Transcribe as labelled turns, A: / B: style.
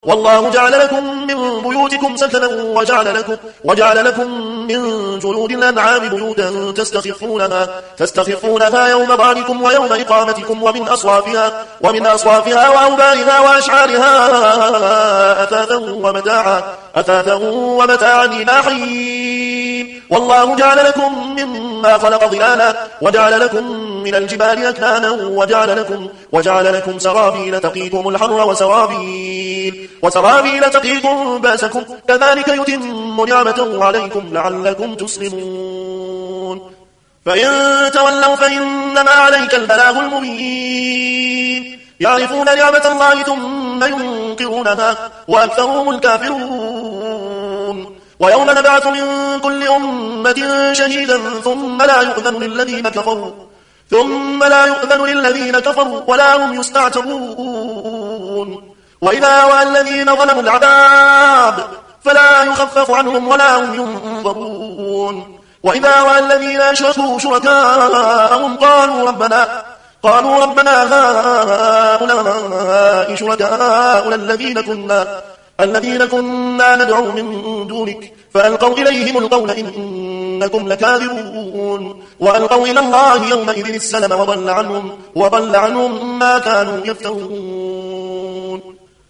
A: والله جعل لكم من بيوتكم سكنا وجعل لكم من جلود الأنعام بيوتا تستخفونها يوم ضعنكم ويوم إقامتكم ومن أصوافها وأوبارها وأشعارها أثاثا ومتاعا إلى حين. والله جعل لكم مما خلق ظلالا وجعل لكم من الجبال أكنانا وجعل لكم سرابيل تقيكم الحر وسرابيل تقيكم باسكم كذلك يتم نعمته عليكم لعلكم تسلمون. فإن تولوا فإنما عليك البلاغ المبين. يعرفون نعمة الله ثم ينكرونها وأكثرهم الكافرون. ويوم نبعث من كل أمة شهيدا ثم لا يؤذن للذين كفروا ولا هم يستعتبون. وإذا رأى الذين ظلموا العذاب فلا يخفف عنهم ولا هم ينظرون. وإذا رأى الذين أشركوا شركاءهم قالوا ربنا هؤلاء شركاؤنا الذين كنا ندعو من دونك فألقوا إليهم القول إنكم لكاذبون. وألقوا إلى الله يومئذ السلم وضل عنهم ما كانوا يفترون.